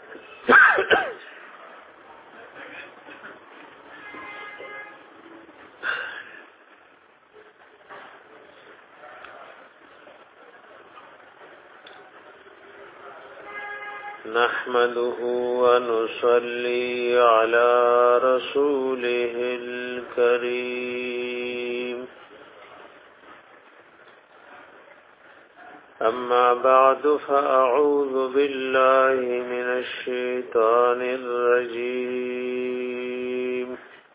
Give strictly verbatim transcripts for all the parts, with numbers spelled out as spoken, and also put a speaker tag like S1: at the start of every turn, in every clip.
S1: نحمده ونصلي على رسوله الكريم أما بعد فأعوذ بالله من الشيطان الرجيم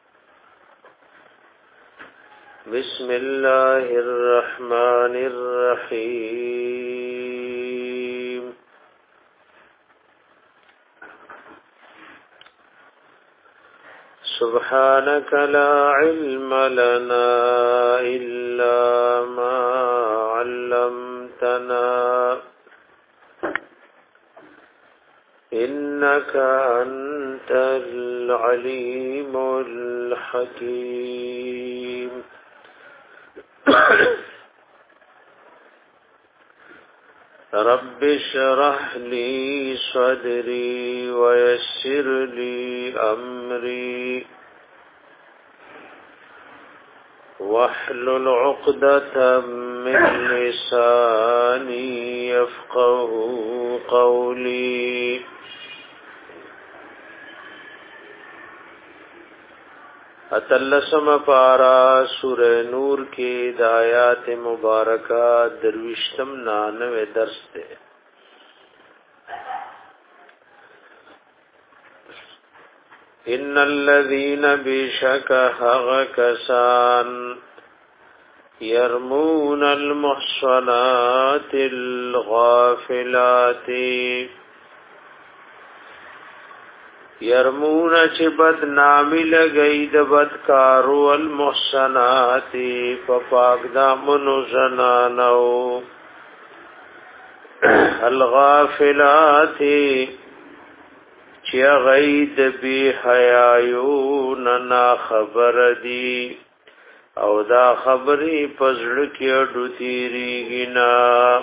S1: بسم الله الرحمن الرحيم سبحانك لا علم لنا إلا ما علمتنا إنك أنت العليم الحكيم رب اشرح لي صدري ويسر لي أمري واحلل عقدة من لساني يفقه قولي اتلسم پارا سورہ نور کی دایات مبارکہ دروشتم نانوے درس دے ان الذين بشك هغكسان يرمون المحصنات الغافلات يرمون چې بد نامی لګی د بدکارو المحصنات په پاک دامنو زنانو الغافلات چې غید بی حیاون نا خبر دی او دا خبرې پزړه کې اډو تیریږي نا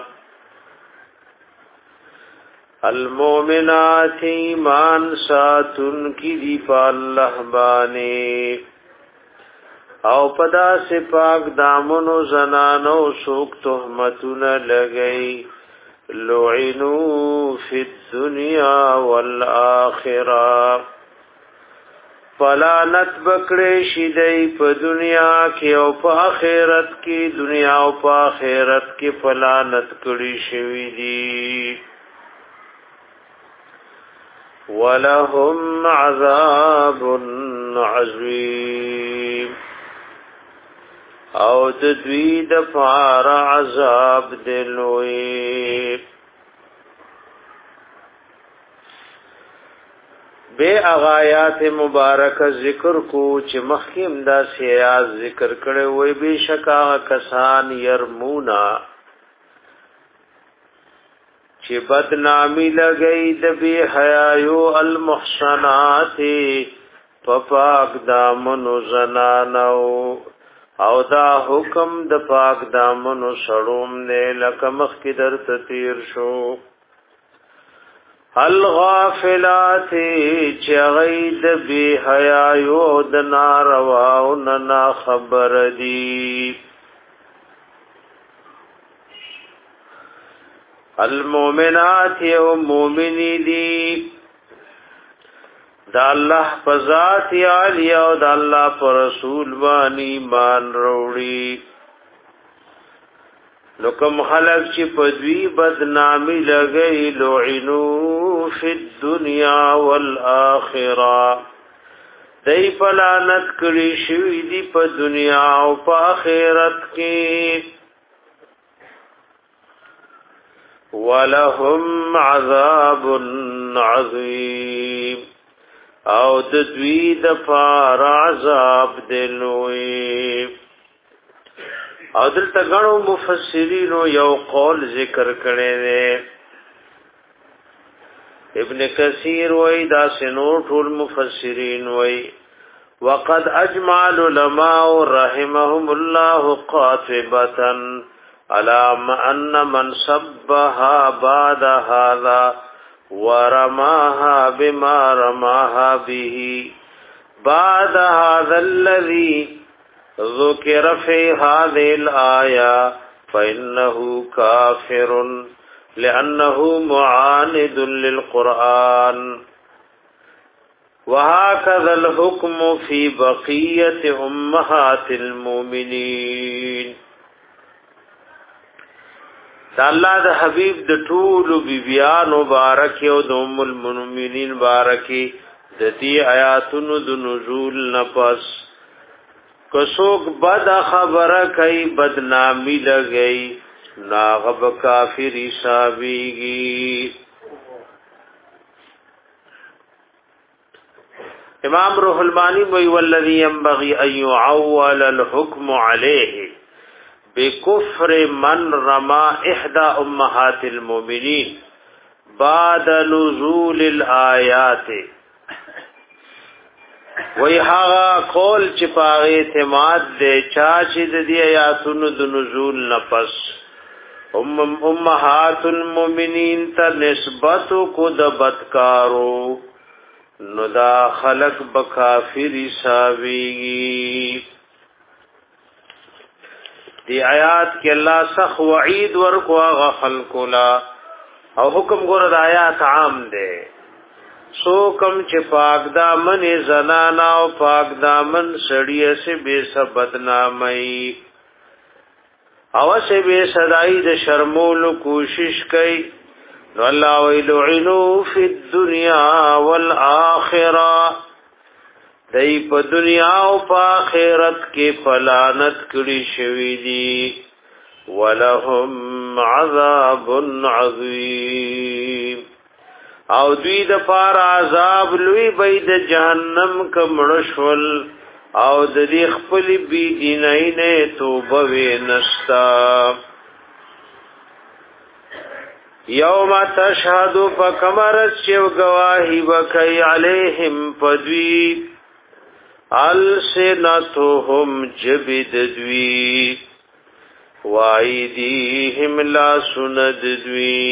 S1: المؤمنات ایمان ساتن کی دی پا اللہ بانے او پدا سے پاک دامنو زنانو سوک تحمتن لگئی لعنو فی الدنیا والآخرہ فلانت بکڑے شیدئی پا دنیا کی او پا آخرت کی دنیا او پا آخرت کی فلانت کڑی شوی دی وَلَهُمْ عَذَابٌ عَظِيمٌ او ددوی دفار عذاب دلوی بے اغایات مبارک ذکر کو چې مخکیم دا سیاز ذکر کړي وای به شکا کسان یرمونا چې بدنامی لګئی د بی حیاو المحصنات پاک دامنو زنانو او دا حکم د پاک دامنو سړوم نه لکه مخ کی در تیر شو الغافلات چې غید بی حیاو د ناروا او نه خبر دی المؤمنات یو مومنی دی دا الله فذات علی او دا الله پر رسول باندې ایمان وروړي نو کوم خلق چې پدوی بدنامی لګئی لعنو فی الدنیا والآخرہ دای پلانت کړي شوی دی په دنیا او په آخرت کې ولهم عذاب عظیم او د دوی د فار عذاب دلوي او دلته غنو مفسرین یو قول ذکر کړي دي ابن کثیر وای دا سنو ټول مفسرین وای وقد اجمع العلماء رحمهم الله قاطبه على ان من صبها بعد هذا ورماها بما رماها به بعد هذا الذي ذكر في هذه الآية فإنه كافر لأنه معاند للقرآن. وهكذا الحكم في بقية أمهات المؤمنين. دا الله د حبیب د ټول بیبیان مبارک او د ام المؤمنین بارکی د دې آیاتونو د نزول نفس کڅوک بد خبره کوي بدنامی لګئی ناغب کافر حسابيږي. امام روح المانی وی والذی ينبغي ان يعول الحكم عليه بكفر من رمى احدى امهات المؤمنين بعد نزول الآيات. وی هغه قول چې پاغه اعتماد دې چا چې د دې آیاتونو د نزول نفس ام امهات المؤمنین ته نسبت کو د بدکارو نو دا خلق بکافر حسابي. دی آیات کې الله سخ وعید ورکو غفل کولا او حکم ګور د آیات عام دی. سو کم چې پاک دامن زنانا او پاک دامن سړی سے بے سبد نامي او سے بے صدائی د شرمول کوشش کئ نو الله ویلعنو فی الدنیا والآخرہ دای په دنیا او په آخرت کې پلانت کړي شوی دي. ولهم عذاب عظیم او دوی د پار عذاب لوی بيد جهنم کمړشول او د دې خپل بی دینای نه توبه ونستا. یوم تشهد فکمرت شو گواہی وکي علیہم پدوی السنتهم جبد دوی وایدیهم لا سند دوی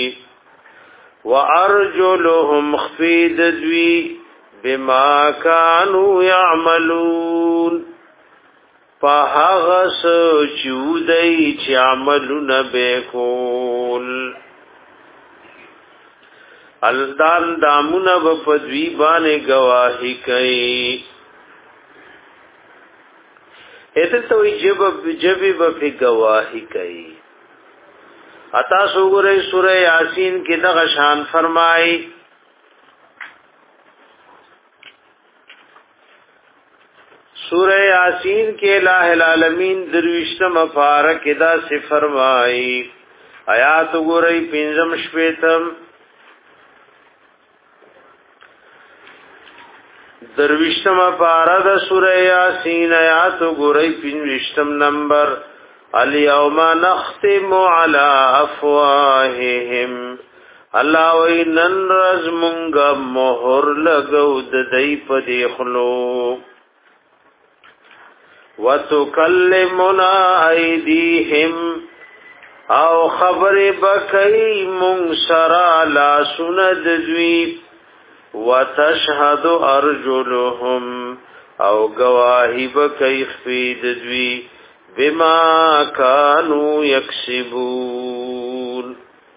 S1: وارجلهم خفید دوی بما كانوا يعملون فهغس چودای چې عملونه وکول. الدان دامونه په دوی باندې گواہی کوي. اته تو جب جب په گواہی کوي. اتا سوره سوره یاسین کې دغه شان فرمای سوره یاسین کې الہ العالمین درویشتم پارک دا سے فرمای آیات وګورئ پنځم شپیتم درویشتم پارا دا سورہ یاسین آیات گوری پنوشتم نمبر الیوم نختم علی افواہہم اللہ وی نن رز منگا مہر لگو ددائی پا دیخلو وتکلمنا ایدیہم او خبر بکئی منگ سرا لا سند دوی وتشهد ارجلهم او گواہی بکئی خفید دوی بما كانوا يكسبون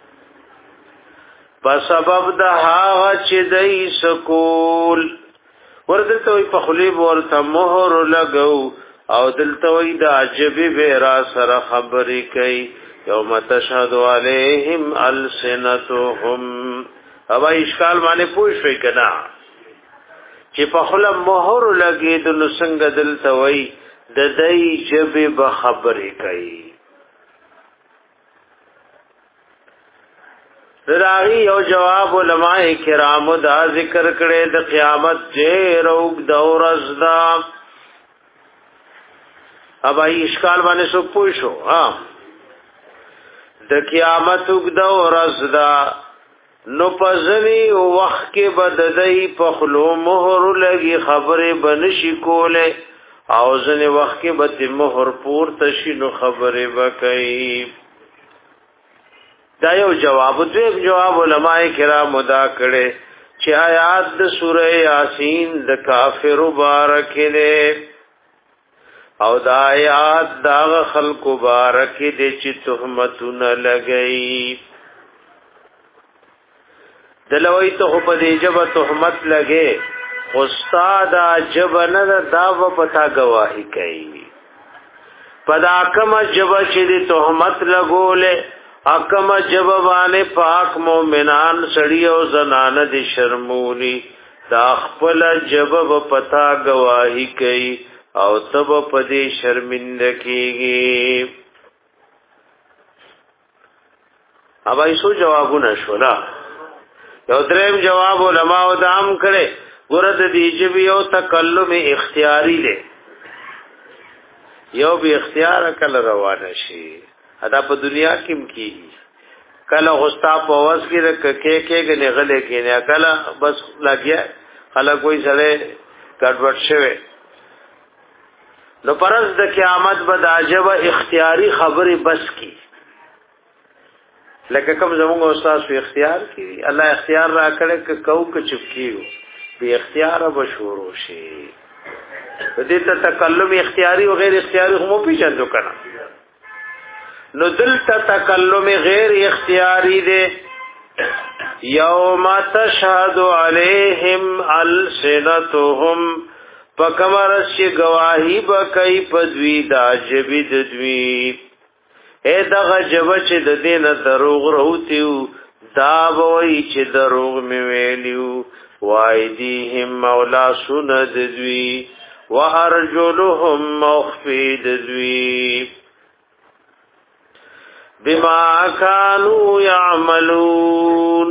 S1: بسبب د هغه چې دای سکول ورته وي په خلیب ورته مهر لګو او دلته وي د عجبی به را سره خبرې کوي یوم تشهد علیهم السنتهم. او اشکال باندې پوښوي کنا چې په خله مهر لګي د نسنګ دلته وي د دای جبه به خبرې کوي. راغي یو جواب علماء کرامو دا ذکر کړي د قیامت ډېر اوږ د ورځ دا ابا اشکال باندې سو پوښو ها د قیامت اوږ د ورځ دا نو پزنی وخت کې بددای په خلو مہر لګي خبره بنشي کوله او ځنه وخت کې بد مہر پور تشي نو خبره وکړي. دا یو جواب دویم جواب علماء کرام مدا کړي چې آیات د سوره یاسین د کافر مبارک دي او دا آیات دا خلق مبارک دي چې تهمتونه لګي دلوي ته په دې جبه تهمت لګي استاد جبن دا و پتا گواہی کوي پدا کما جبه چې دې تهمت لګولې اکم جوابانه پاک مومنان سړی او زنانه دي شرمونی دا خپل جواب پتا گواہی کوي او تب پدې شرمنده کیږي اوبای سو جوابونه شولا یو دریم جواب علماء دام کړي ورته دی جبی او تکلم اختیاری له یو به اختیار کله روانه شي ادا په دنیا کې کی کله غستا په واس کې کې کې نه غلې کې نه کله بس لګیا خلک کوئی سره ګډوډ شوی نو پرز د قیامت بد عجب اختیاری خبره بس کی لکه کوم زموږ استاد په اختیار کې الله اختیار را کړی ک کو ک چپ کیو به اختیار به شروع شي دې ته تکلم اختیاری او غیر اختیاری هم پیژندو کنه نو دلته تکلم غیر اختیاری دے یوم تشهد علیہم السنتهم پکمرس چی گواہی بکئی پدوی دا جبی ددوی اے دغه جبه چې د دین دروغ روتیو دا بوئی چې دروغ می ویلیو وایدیهم مولا سند دوی وارجلهم مخفید دوی بما كانوا يعملون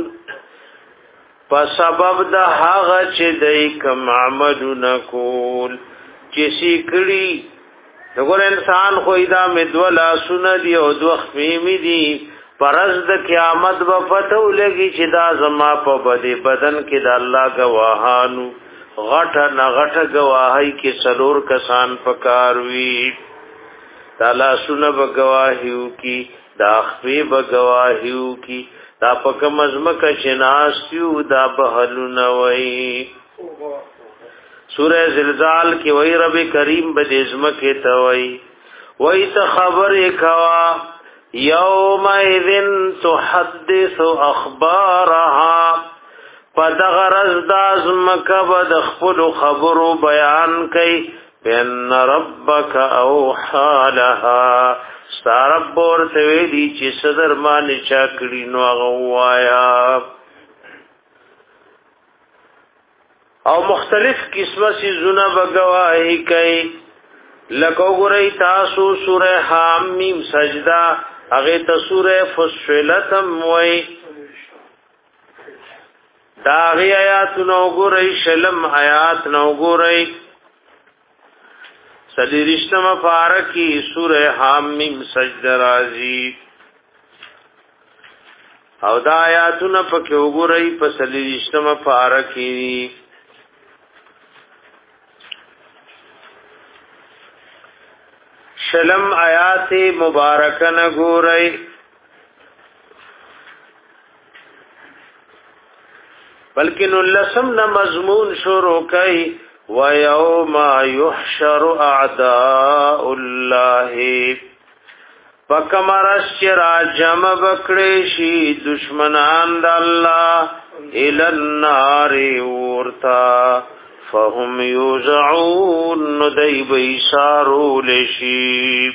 S1: فسبب د هغه چې دای کوم عملونه کول چې سیکړي دغه انسان خو دا مدولا سندي او دوخ میمی دي پرز د قیامت په پته ولګي چې دا زما په بده بدن کې د الله گواهانو غټه نه غټه گواهی کې سلور کسان پکاروي تعالی سن به گواهیو کی دا خفی بگواهیو کی دا پک مزمک شناسیو دا بحلونوئی سورہ زلزال کی وی رب کریم بدزمک توئی وی تخبر کوا یوم ایذن تحدث اخبارها پدغرز دازمک بدخفل خبر بیان کئی بین ربک اوحا لها ستارب ورته ویلی چې صدر باندې چا کړی نو هغه وایا او مختلف قسمه سي زونه بغواهي کوي لکه وګورئ تاسو سوره حامیم سجدا هغه ته سوره فصلت موي دا غي آیات نو وګورئ شلم آیات نو وګورئ سلیرشتم فارکی سورہ حامیم سجد رازی او دا آیاتون پکی اگرئی پا سلیرشتم فارکی شلم آیات مبارکن گورئی بلکہ نلسم نا مضمون شروع کئی وَيَوْمَ يُحْشَرُ أَعْدَاءُ اللَّهِ فَكَمَرَسْ چِرَا جَمَ بَكْرِشِ دُشْمَنان دا اللہ إِلَى النَّارِ وُرْتَا فَهُمْ يُوزَعُونَ نُدَيْبِ إِسَارُوا لِشِيب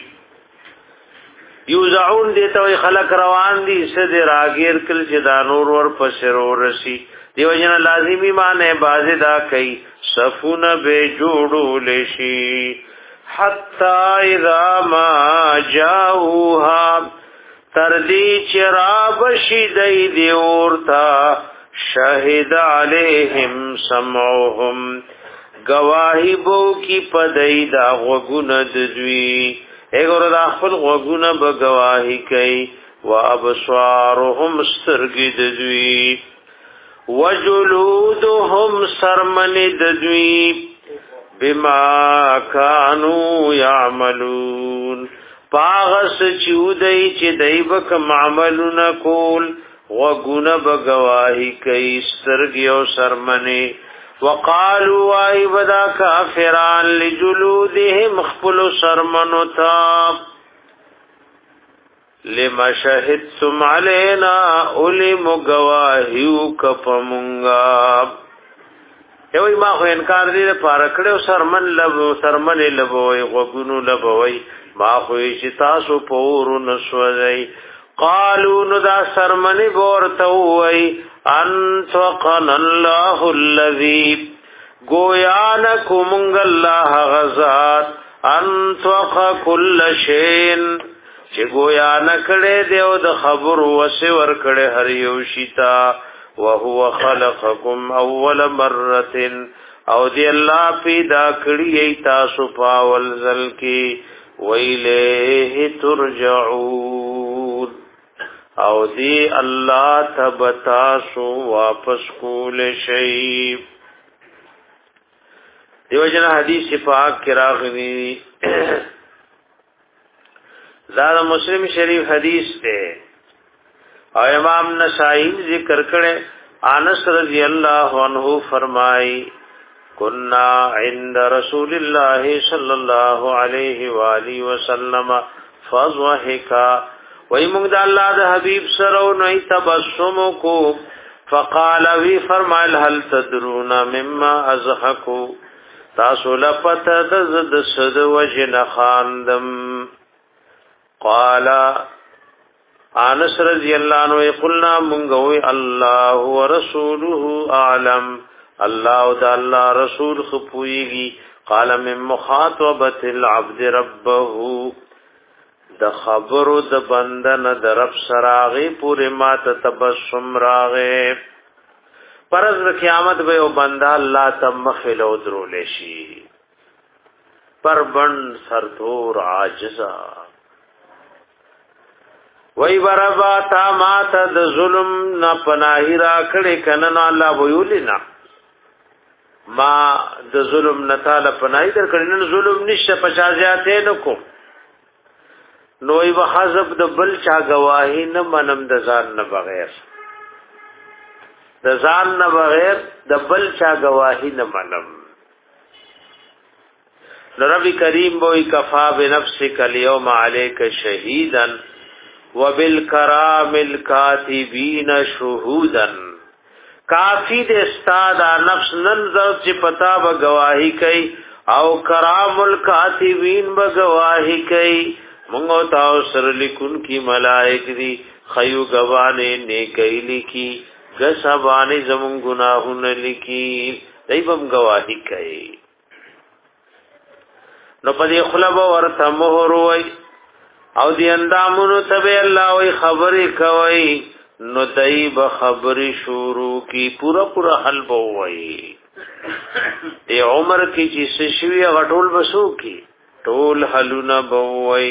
S1: یوزعون دیتا وی خلق روان دی سد راگیر کل چدا نور ور پسرو رسی دیو جن لازمی مانے بازی دا کئی صفون بے جوڑو لشی حتی اذا ما جاؤوها تردی چراب شیدئی دیورتا شہد علیہم سمعهم گواہی بو کی پدئی دا غگون ددوی اگر دا خپل غوګونه بگواہی کوي وابصارهم سترګې ددوی وجلودهم سرمن ددوی بما كانوا يعملون پاغس چودای چې دایبک معملون کول وغونه بگواہی کئی سترگی او سرمنی وقالوا ای ودا کافران لجلودهم خپل سرمنو تا لما شهدتم علینا اولی مگواہیو کپمونگا یوی ما خو انکار دی پارکڑیو سرمن لبو سرمن لبوی وغنو لبوی ما خوی چې تاسو پورو نسوځي قالوا ندا سرمنی بورتوي انتقن الله الذي گویانکم الله غزاد انتق كل شيء چې گویان کړه دیو د خبر وسه ور کړه هر یو شیتا وهو خلقکم اول مره او دی الله پیدا کړی تاسو پاول ځل کې ویله ترجعون او دی الله تبتاسو واپس کول شي دیو جن حدیث پاک کی راغلی زاد مسلم شریف حدیث تے او امام نسائی ذکر کرے انس رضی اللہ عنہ فرمائی کنا عند رسول اللہ صلی اللہ علیہ وآلہ وسلم فضحکا وی مونږ د الله د حبیب سره نو تبسم کو فقال وی فرمایل هل تدرون مما ازحکو تاسو لپته د زد سد وجن خاندم قال انس رضی الله عنه قلنا مونږ وی الله ورسوله اعلم الله او د الله رسول خپويږي قال من مخاطبه العبد ربه د خبرو د بندن د رب سراغي پوری مات تبسم راغه پرز قیامت به او بندا الله تمخل او درول شي پر بند سرتور عاجزا وای بربا تا مات د ظلم نه پناهی را کړي کنن الله ویولینا ما د ظلم نه تعالی پناهی در کړي نن ظلم نشه پچازیاته نکو نوې وحذب د بل چا گواهی نه منم د ځان نه بغیر د ځان نه بغیر د بل چا گواهی نه منم رب کریم بوئی کفا بنفسک اليوم علیک شهیدا وبالکرام الکاتبین شهودا کافی د استاد نفس ننظر چې پتا به گواہی کوي او کرام الکاتبین به گواہی کوي منگو تاو سر لکن کی ملائک دی خیو گوانے نیکی لکی گسابانی زمون گناہون لکی دیبم گواہی کئی نو پدی خلب ورطا مہر وی او دی اندامونو تبی اللہ وی خبری کوئی نو دیب خبری شروع کی پورا پورا حلب وی دی عمر کی چی سشوی غٹول بسو کی ټول حلونه بووي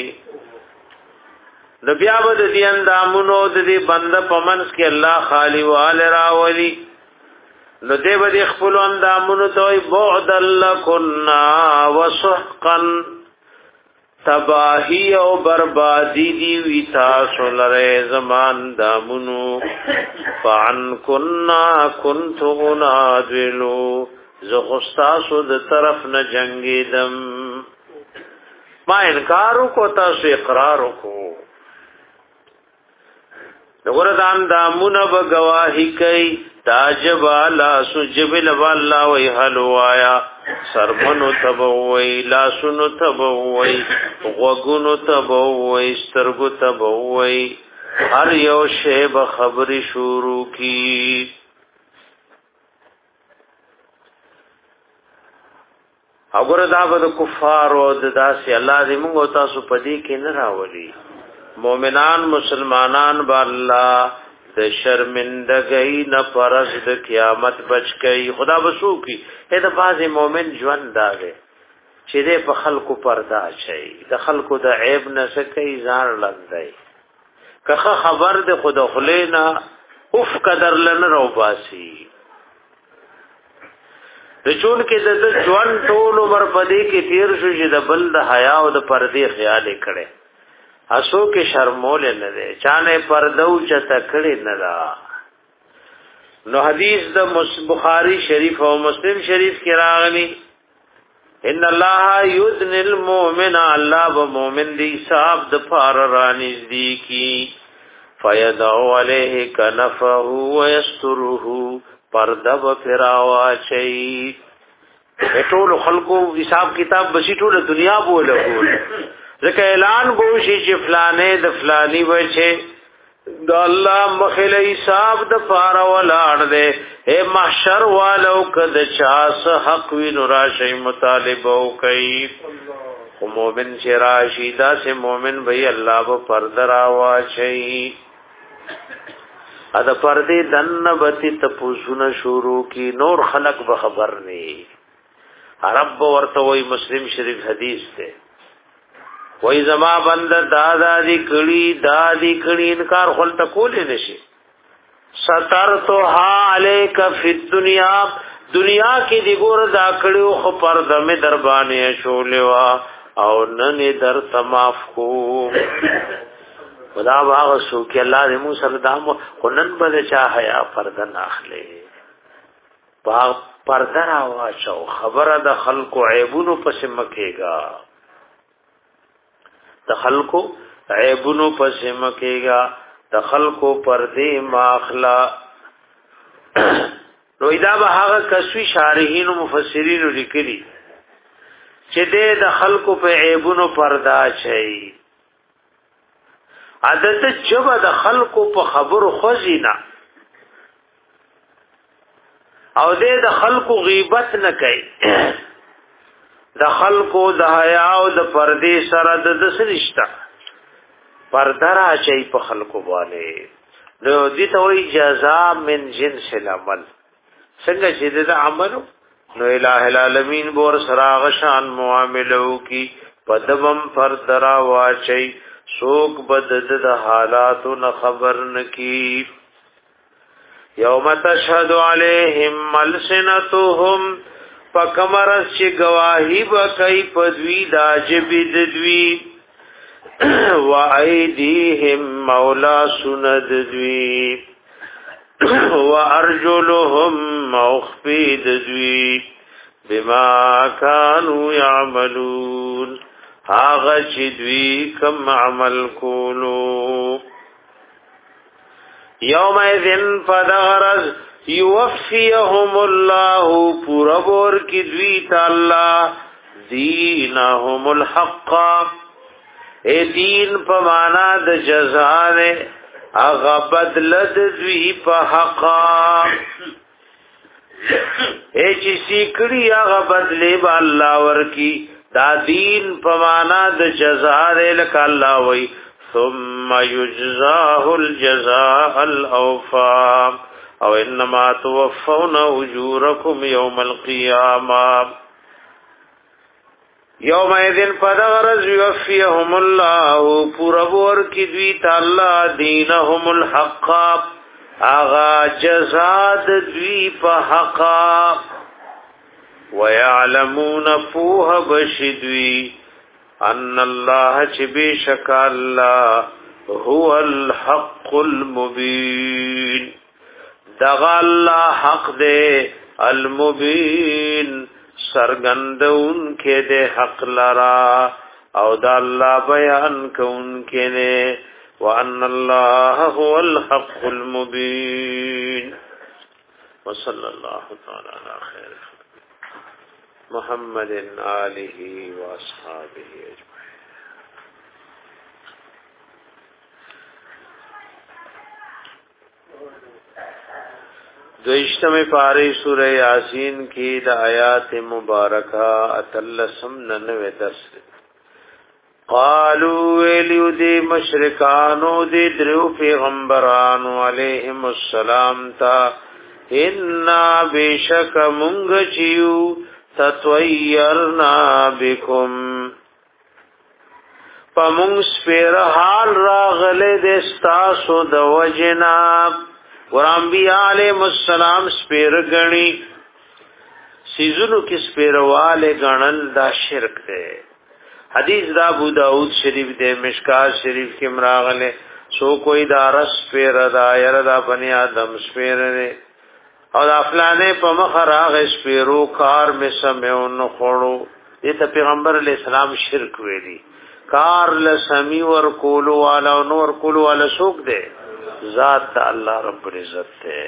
S1: د بیا بد دي اندامونو د دې بند پمنس کې الله خالی وال راولي نو دې بد خپل اندامونو ته بعد لکنا وسحقا تباہی او بربادی دی وی تاسو لره زمان دامونو فعن کنا كنت انادلو زغستاسو د طرف نه جنگیدم ما انکارو کو تاسو اقرارو کو دغردان دامونه بگواہی کئی تاجبالا سجبل والا وی حلوایا سرمنو تبووی لاسونو تبووی غوگونو تبووی سترگو تبووی هر یو شیب خبری شروع کی اگر دا به د کفار او د داسې الله دې موږ تاسو پدې کې نه راولي مؤمنان مسلمانان با الله د شرمندګۍ نه پرز د قیامت بچ کی خدا بسو کی اې د باز مؤمن ژوند دا دی چې دې په خلکو پردا شي د خلکو د عیب نه سکی ځان لندای کخه خبر د خدا خلینا اوف قدر لن رو باسی د چون کې د ځوان ټول عمر پدې کې تیر شو چې د بل د حیا او د پردې خیال کړي اسو کې شرمول نه ده چانه پردو چته کړي نه دا نو حدیث د بخاری شریف او مسلم شریف کې راغلی ان الله یذن المؤمن الله بمؤمن دی صاحب د فار رانیز دی کی فیدعو علیه کنفه ویستره پردب فراوا چی ټول خلقو حساب کتاب بشی ټول دنیا بوله کول ځکه اعلان بوشي چې فلانه د فلانی وچه د الله مخله حساب د فار ولاړ دے اے محشر والو کد چاس حق وی نوراشی مطالبه کوي خو مومن چې راشي دا سه مومن وی الله په پردرا واچي ادا پردې دنبتی تپوسونه شروع کی نور خلق به خبر نه عرب ورته وی مسلم شریف حدیث ته وای زما بند دادا دی کړي دادی کړي انکار خپل تکول نشي سترتها علیک فی الدنیا دنیا کې دی ګور دا کړو خو پرده می در باندې شولوا او نن در تماف کو خدا واغ سو کې الله دې مو سره دام خنن بل چا حیا پرده ناخله با پرده را واچو خبره د خلکو عیبونو پس مکیگا د خلکو عیبونو پس مکیگا د خلکو پردې ماخلا نو دا به هغه کسوی شارحین او مفسرین لیکلي چې د خلکو په عیبونو پردا چي عادت چې د خلکو په خبرو خوځینا او د خلکو غیبت نه کوي د خلکو د حیا او د پردې سره د دسرشتہ پردرا چي په خلکو باندې نو دې ته وایي جزاء من جنس العمل څنګه چې د عمل نو الٰه العالمین بور سراغ شان معاملو کی پدبم پردرا واچي سوک بدد د حالاتو نه خبر نکی یوم تشهد علیہم السنتهم پکمرس چی گواہی بکی پدوی دا جبید دوی و ایدیهم مولا سند دوی و ارجلهم مخفید دوی بما کانو یعملون آغا چی دوی کم عمل کولو یوم ایذن فدغرز یوفیهم اللہ پورا بور کی دوی تعالی دینهم الحق اے دین پمانا د جزان اغا بدلد دوی پا حقا اے چی سیکڑی اغا بدلی با اللہ ورکی دا دین پمانا د جزان لکا اللہ وی ثم یجزاه الجزاء الاوفا او انما توفون اجورکم یوم القیامه یوم ایذن فدغرز یوفیهم الله پورور کی دوی تعالی دینهم الحق اغا جزاد دوی په حق ويعلمون فوه بشدوی ان الله چبیشک الله هو الحق المبین دغا اللہ حق دے المبین سرگندون کے دے حق لرا او دا اللہ بیان کون کے دے وان اللہ هو الحق المبین وصلی اللہ تعالی علی خیر محمد آلہ و اصحابہ اجمعین. دوشتم پاری سورہ یاسین کی دا آیات مبارکہ اتلسم ننوے دس قالو ویلیو دی مشرکانو دی درو پیغمبرانو علیہم السلام تا انا بیشک منگ چیو تطویرنا بکم پا منگ سپیر حال راغل دستاسو دو جناب ور انبیاء علیہ السلام سپیر گنی سیزنو کی سپیرواله گنل دا شرک دے حدیث دا ابو داود شریف دے مشکات شریف کې مراغله سو کوئی دا رس پیر دا ير دا بنی آدم سپیر نے او دا فلانے په مخ راغ سپیرو کار می سمعو نو خړو دې ته پیغمبر علی السلام شرک ویلی کار لسمی ور کولو والا نور کولو والا سوک دے ذات الله رب العزت ته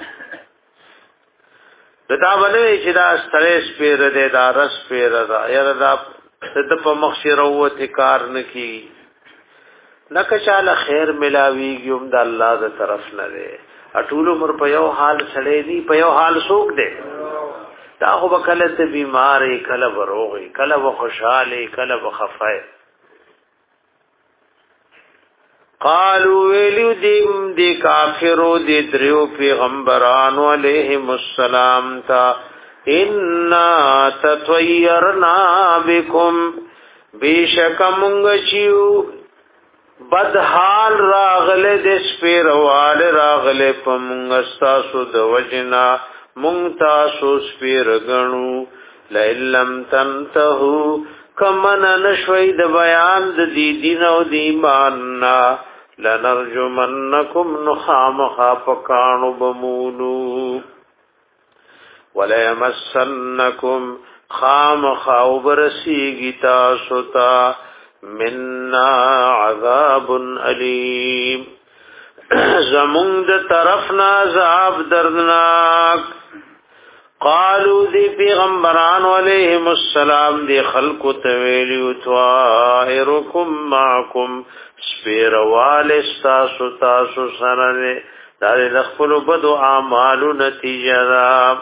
S1: دتا باندې چې دا ستریس پیر دې دا رس پیر دا ير دا د په مخشروت کار نکی نک چاله خیر ملاویږي هم د الله د طرف نه دی اټول عمر په یو حال سړې دی په یو حال سوق دی دا خو بکله ته بیمارې کله بروغي کله و خوشاله کله و خفای قالو ویلو دیم دی کافرو دی دریو پیغمبران علیہم السلام تا انا تطویرنا بکم بیشک منگچیو بدحال راغل دس پیروال راغل پا منگستاسو دوجنا منگتاسو سپیر گنو لئلم تنتہو کمن نشوید بیان دی دین و دیماننا لنرجمنکم نخام خاپکانو بمولو ولیمسنکم خام خاوبرسیگی تاسوتا مننا عذاب علیم زمونگ د طرفنا عذاب دردناک قالو دی پیغمبران علیہم السلام دی خلق تویلیو توائرکم معکم سپیروال استاسو تاسو سرنے داری دخپلو بدو اعمالو نتیجہ را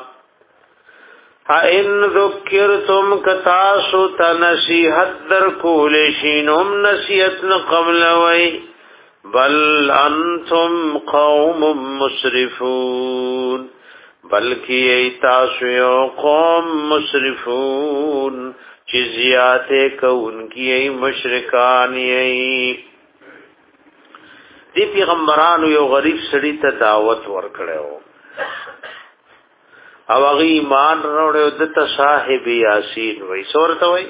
S1: این ذکرتم کتاسو تا نصیحت در کولشینم نصیحت نقبل وی بل انتم قوم مسرفون بلکی ایتاسو یو قوم مسرفون چیزیاتے کون کی ای مشرکان ای دی پیغمبرانو یو غریب سړی ته دعوت ورکړو او هغه ایمان وروړو د صاحب یاسین وای سورته وای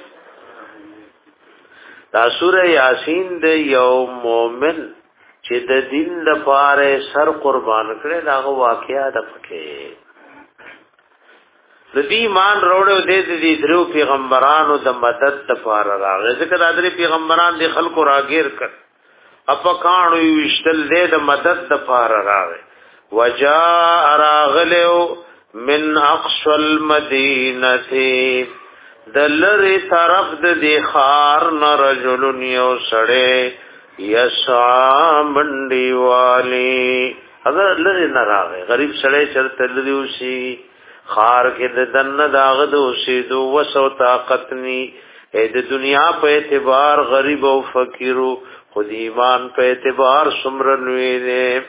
S1: دا سوره یاسین د یو مؤمن چې د دین د پاره سر قربان کړي دا واقعیا د پکې د دې ایمان وروړو د دې درو پیغمبرانو د مدد لپاره راغی ځکه دا درې پیغمبران د خلکو راګیر کړ اپا کانو وشتل دې د مدد د پاره راغی وجاء راغلو من اقصى المدینه دلری طرف د دی خار ن رجل یو سړی یسعى منډي والی اگر لری نه راغی غریب سړی چرته لری وسی خار کې د دن داغ د وسی دو وسو طاقت نی د دنیا په اعتبار غریب او فقیرو خود ایمان په اعتبار سمرنوی دے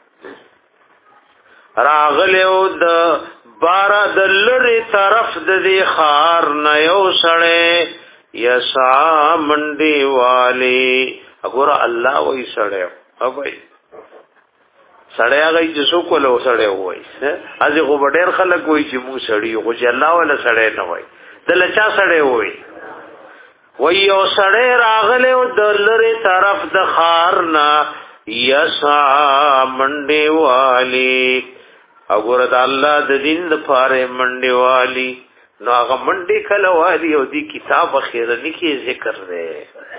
S1: راغلیو د بارا د لری طرف د دی خار نیو سڑے یسا منڈی والی اگورا اللہ وی سڑے ابای سڑے آگئی جسو کولو سڑے ہوئی ازی خوب دیر خلق ہوئی چی مو سڑی خو چی اللہ والا سڑے نوائی دلچا سڑے ہوئی ویو سڑے راغلے و دلری طرف د خارنا یسا منڈی والی اگورد اللہ د دین د پارے منڈی والی نو آغا منڈی کلوالی او دی کتاب خیرنی کی ذکر دے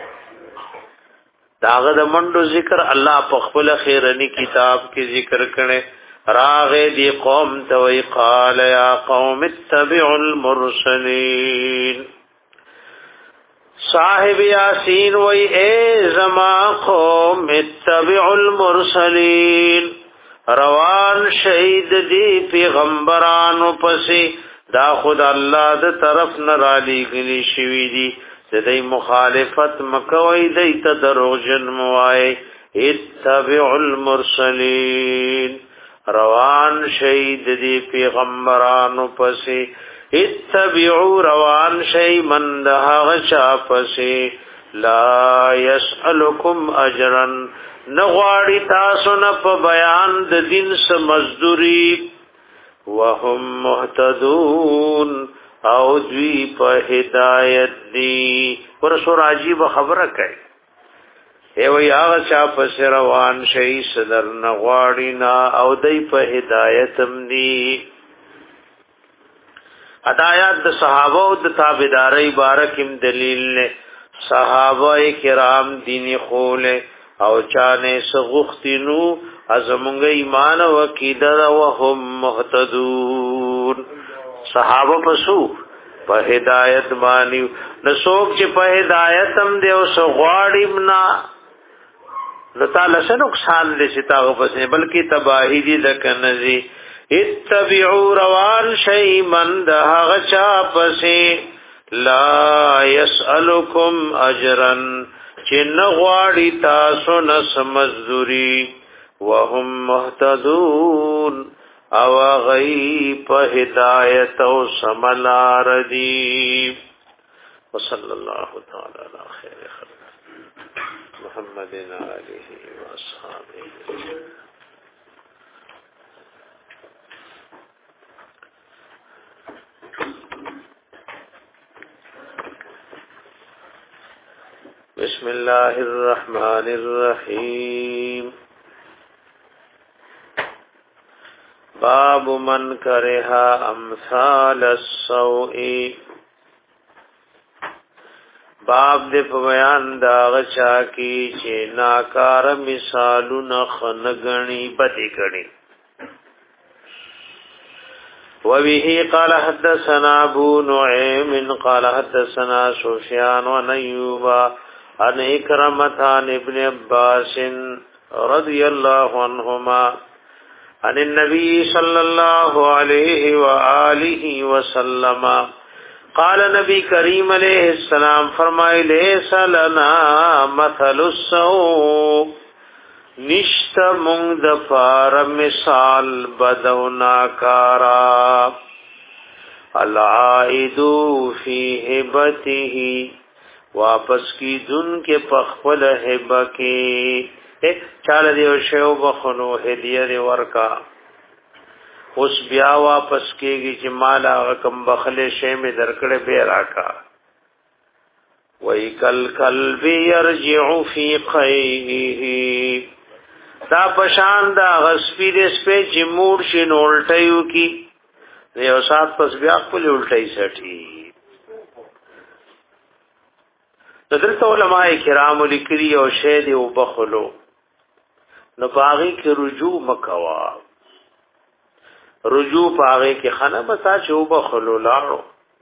S1: داغ د منڈو ذکر اللہ پخبل خیرنی کتاب کی ذکر کرنے راغے دی قوم توی قال یا قوم اتبعوا المرسلین صاحب یاسین وی اے زما قوم اتبعوا المرسلین روان شهید دی پیغمبرانو پسی دا خود الله د طرف نه را لېږلي شوي دي د دې مخالفت مکوئ دی ته دروغجن موای اتبعوا المرسلین روان شهید دی پیغمبرانو پسی اتبعوا روان شی من دها چا پسی لا يسألكم اجرا نغواړي تاسو نه په بیان د دین س مزدوری وهم مهتدون او دوی په هدایت دی. ورسو عجیب خبره کوي ای وی هغه چا پس روان شي صدر نغواړي نا او دوی په هدایت هم دی. هدایت د صحابه او د تابعداري بارکم دلیل نه. صحابه کرام دین خول او چانه سغختینو ازمنګ ایمان او عقیده او هم مهتدون. صحابه پسو په هدایت باندې نسوک چې په هدایت هم دی او سغواړي منا نو تعالی څه نقصان دي چې تاسو پسې بلکې تباہی دي د کنزي. اتبعوا روان شي من ده هغه چا پسې لا يسألكم اجرا چې نغواړي تاسو نس مزدوري وهم مهتدون او غي په هدايت او سملار دي. وصلى الله تعالى على خير خلق محمد آله واصحابه. بسم الله الرحمن الرحيم. باب من كره امثال السوء. باب دې په بیان دا غچا کی چې ناکار مثالونه خنګنی بدی کړي. وبه قال حدثنا ابو نعيم قال حدثنا سفيان وأيوب عن إكرمة عن ابن عباس رضي الله عنهما عن النبي صلى الله عليه وآله وسلم قال نبی کریم علیہ السلام فرمائے لیس لنا مثل السوء نشت مونگ دفار مثال بدونا کارا العائدو فی حبته واپس کی دن کے پخپل حبہ کے چال دیو شیو بخنو ہدیہ دی ورکا اوس بیا واپس کېږي چې مالا کم بخله شی می درکړې به راکا وای کل قلب يرجع في قيه دا پشان دا غسپی دې سپې چې موړ شي نولټیو کی یو سات پس بیا خپل الټی سټي. دلته علماء کرام لیکلي او شه دی او بخلو نو باغی کې رجوع مکوا رجوع پاغه کې خانه بتا چې وبخلو لاړو.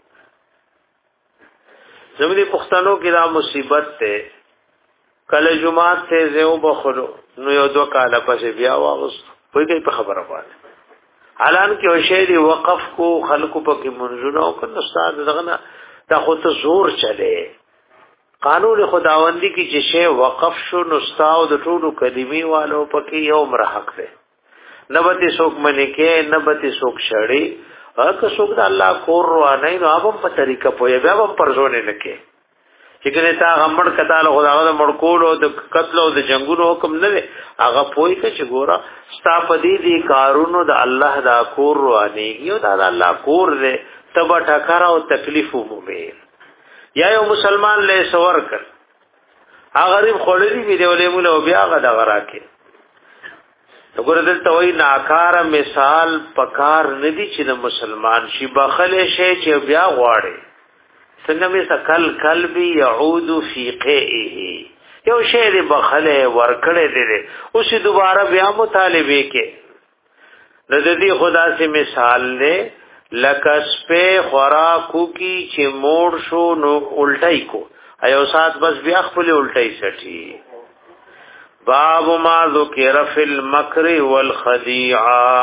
S1: زموږ پښتنو کې دا مصیبت ته کله جمعات ته زه وبخلو نو یو دوه کاله پسې بیا واغس وای کوي په خبره باندې حالان کې او شی دی وقف کو خلقو پکې منځونه او کنه استاد دغه دا خو ته زور چلے قانون خداوندی کې چې شی وقف شو نو استاد د ټولو کلمې والو پکې یو مرحق ده نبتی سوک منی کې نبتی سوک شړی اګه سوک د الله کور روانه نو هم په طریقه پوي بیا هم پرځونه نکې چې کله تا غمړ کتاله خدای د مړکول او د قتل او د جنگونو حکم نه وي هغه پوي کې چې ګورا ستاپدی دي کارونو د الله دا کور روانه یو د الله کور دې تبا ټکر او تکلیف ومه یا یو مسلمان له سور کړ هغه غریب خړلې وی دی ولې مولا بیا غدا غراکه وګوره دلته وای ناکار مثال پکار ندی چې د مسلمان شي بخله شي چې بیا غواړي څنګه می سکل قلبي يعود في قئه یو شی دی بخله ورکړې دی اوس دوباره بیا مطالبه کې د دې خدا سے مثال له لکس په خوراکو کی چې موړ شو نو الټای کو ایو سات بس بیا خپل الټای سټي. باب ما ذکر فی المکر والخدیعه.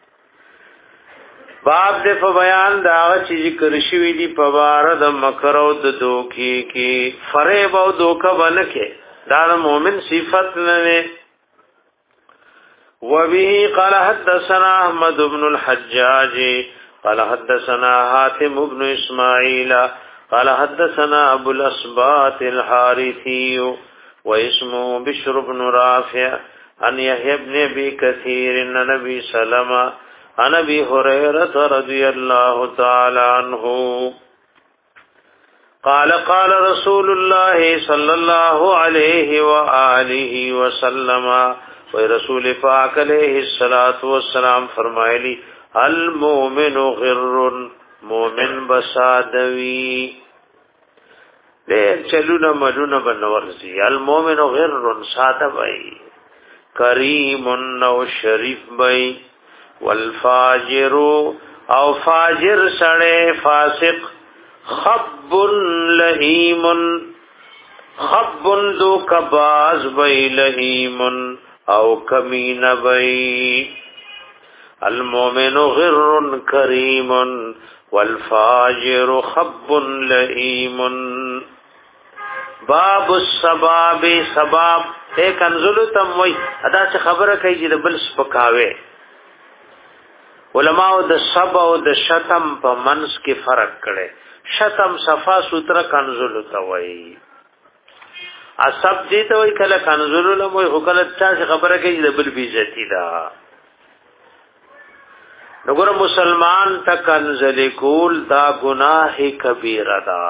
S1: باب دې په بیان دا چې ذکر شوی دی په بار د مکر او د دوکي کې فریب او دوکه ونکه دا مومن صفت نه. وبه قال حدثنا احمد بن الحجاج قال حدثنا حاتم بن اسماعيل قال حدثنا ابو الاسباط الحارثي واسمه بشر بن رافع عن يحيى بن ابي كثير ان نبي سلمى عن ابي هريره رضي الله تعالى عنه قال قال رسول الله صلى الله عليه واله وسلم و رسول پاک علیہ الصلوۃ والسلام فرمایلی المؤمن غر مومن بسادوی دیر چلونا ملونا بنورزی المؤمن غر ساده بئی کریم او شریف بئی والفاجر او فاجر سڑے فاسق خب لہیم خب دو کباز بئی لہیم او کمین بئی المؤمن غر کریم والفاجر خب لئیم باب السباب سباب ایک انزلو تموی ادا سے خبر کئی جی بل سپکاوے علماء د سب او د شتم په منس کې فرق کړي شتم صفا سوتره کنزلو توي اسب دي ته وی کله کنزلو له وی وکړه چې خبره کئی د بل بیزتی دا نګور مسلمان تکنزل کول دا گناہ کبیره دا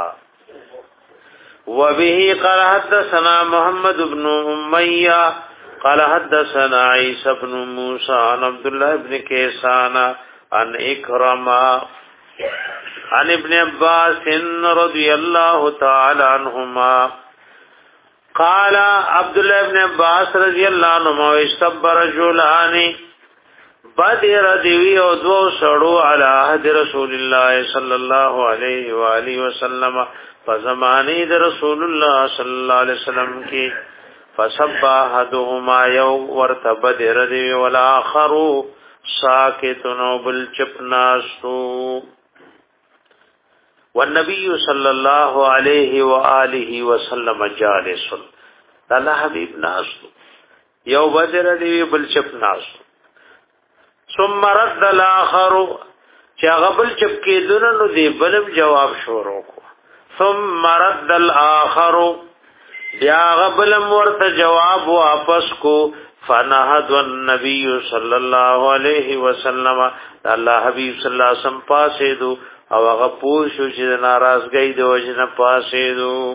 S1: وبه قال حدثنا محمد بن امیہ قال حدثنا عیسی بن موسی عن عبد الله بن کیسان عن اکرمہ عن ابن عباس رضی اللہ تعالی عنہما قال عبد الله بن عباس رضی اللہ عنہما استب رجلان بدر دیوی او دو سړو علی عهد رسول الله صلی الله علیه و آله وسلم فزمانی د رسول الله صلی الله علیه وسلم کی فسبح احدهما یو ورتب بدر دیوی والاخر ساکت بل چپناسو والنبي صلی الله علیه و آله وسلم جالس الله حبیب ناس یو بدر دیوی بل چپناسو ثم رد الاخر چا غبل چپکی دونو دی بلم جواب شروع کو ثم رد الاخر بیا غبلم ورته جواب واپس کو فنهد النبي صلی الله علیه وسلم الله حبیب صلی الله علیه وسلم پاسې دو او هغه پوښو چې ناراضګۍ د وجنه پاسې دو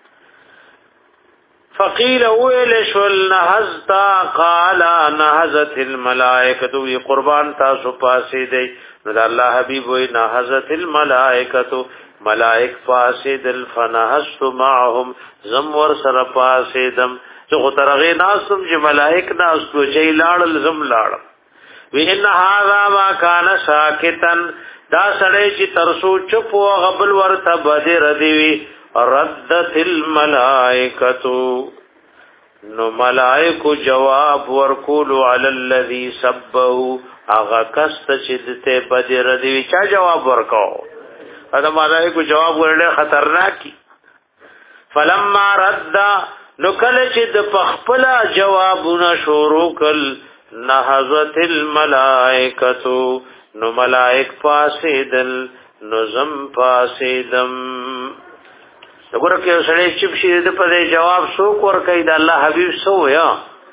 S1: فقیل اویل شل نهزتا قال نهزت الملائکتو وی قربان تاسو پاسی دی نو دا اللہ حبیب وی نهزت الملائکتو ملائک پاسی دل فنهزت معهم زمور سر پاسی دم جو خطرغی ناسم جو ملائک ناسو چی لارل زم لارم وی ان هذا ما کان ساکتن دا سڑے چی ترسو چپ و غبل ورطا بدر دیوی ردت الملائکتو نو ملائکو جواب ورکولو علی الذی سبہو آغا کست چدتے بدر دیوی چا جواب ورکاو ادا ملائکو جواب ورلے خطرناکی فلما رد نو کل چد پخپلا جوابنا شروع کل نحظت الملائکتو نو ملائک پاسیدل نو زم پاسیدم وګوره کې سړی چپ شي د په جواب څوک ورکړي د الله حبيب سو یا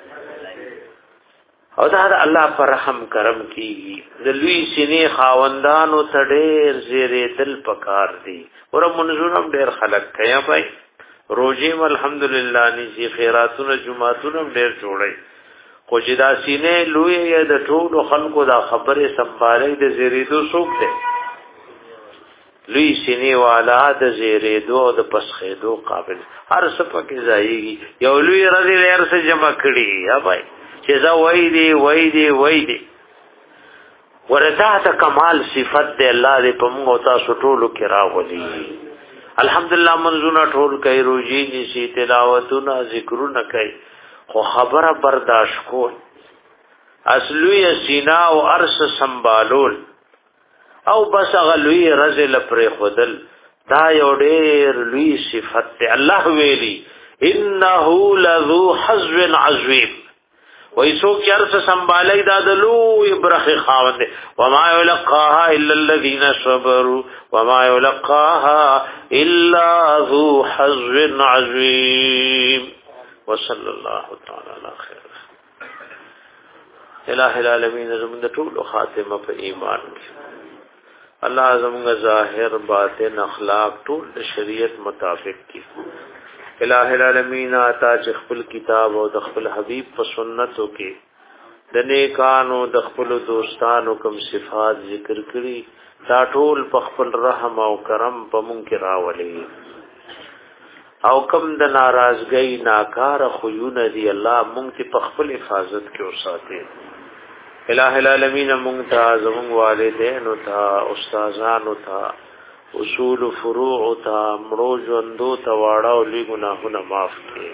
S1: او دا د الله پر رحم کرم کیږي د لوی سینې خاوندانو ته ډېر زیرې دل پکار دي ور منځونم ډېر خلق کیا بھائی روزه الحمدلله ني خیراتونه جمعهتونه ډېر جوړي خو چې دا سینې لوی د ټولو خلکو دا خبره سمبالې د زیرې دو څوک دي لوی سینې والا د زیرې دو د پسخې دو قابل هر څه پکې ځایږي یو لوی رضی لر څخه جمع کړي یا بھائی چې دا وای دی وای دی وای دی ورته ته کمال صفت دی الله دې په موږ تاسو ټولو کې راولي الحمدلله منزونه ټول کوي روزي نشي تلاوتونه ذکرونه کوي خو خبره برداشت کول اصلي سینا او ارس سنبالول او بس غلوی رزل پر خودل دا یو ډیر لوی صفت دی الله ویلی انه لذو حظ عظیم وایسو کیرس سنبالای دا دلو ابرخ خاوند وما یلقاها الا الذين صبروا وما یلقاها الا ذو حظ عظیم وصلی الله تعالی علی خیر الہ العالمین زمونږ د ټول خاتمه په ایمان کې الله زمونږ ظاهر باطن اخلاق ټول د شریعت مطابق کې الہ العالمین آتا چې خپل کتاب او د خپل حبیب په سنتو کې د نیکانو د خپل دوستانو کوم صفات ذکر کړي دا ټول په خپل رحم او کرم په مونږ کې راولي او کم د ناراضګۍ ناکار خوونه دی الله مونږ ته په خپل حفاظت کې اوساته الہ العالمین مونږ ته زموږ والدین او ته استادانو ته اصول فروع ته مړو ژوندو ته واړه او لوی ګناهونه معاف کړي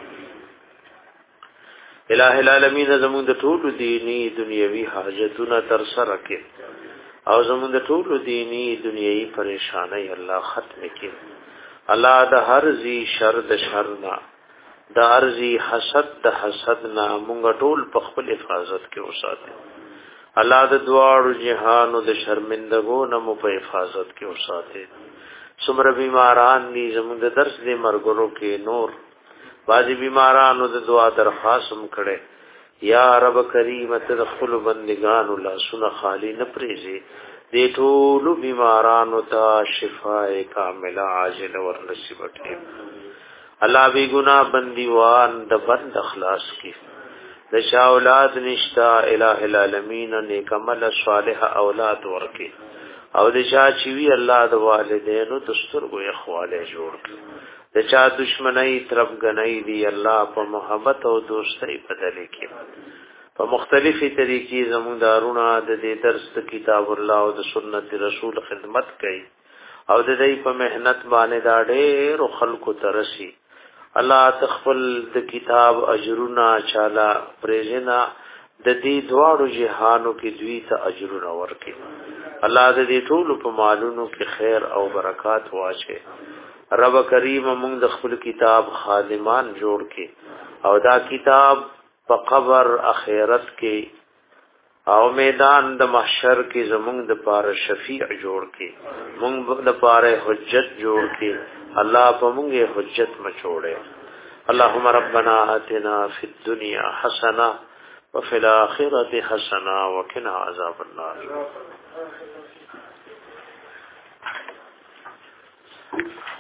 S1: الہ العالمین زموږ د ټول دینی دنیوي حاجتونه تر سره کړي او زموږ د ټول دینی دنیوي پریشانای الله ختم کړي الله د هر زی شر د شر نه د ارزي حسد د حسد نه مونږ ټول په خپل حفاظت کې اوساته الله د دواړو جهانو د شرمندګو نه مو په حفاظت کې اوساته څومره بیماران دي زموږ د درس دې مرګرو کې نور بعضی بیمارانو د دعا درخواست هم کړي یا رب کریم ته د خپل بندگانو لا سن خالی نه پریزي دې ټول بیمارانو ته شفاء کامله عاجله ور نصیب کړي الله بی ګنا بندیوان د بند اخلاص کی د شا اولاد نشتا الہ العالمین نیک عمل صالح اولاد ورکی او د شا چوی الله د والدینو دستور گو اخواله جوړ د چا دشمنی طرف غنی دی الله په محبت او دوستۍ بدل کی په مختلفي طریقې زموږ دارونه د دې درس د کتاب الله او د سنت رسول خدمت کوي او د دې په مهنت باندې دا ډېر خلکو ترسي الله تخفل د کتاب اجرنا چالا پرېجنا د دې دواړو جهانو کې دوی ته اجرنا ورکړي الله د دې ټول په مالونو کې خیر او برکات واچي رب کریم موږ د خپل کتاب خادمان جوړ کړي او دا کتاب په قبر اخرت کې او میدان د محشر کې زمونږ د پاره شفیع جوړ کې مونږ د پاره حجت جوړ کې الله په مونږه حجت مچوړي اللهم ربنا آتنا فی الدنيا حسنه وفي الاخره حسنه وقنا عذاب النار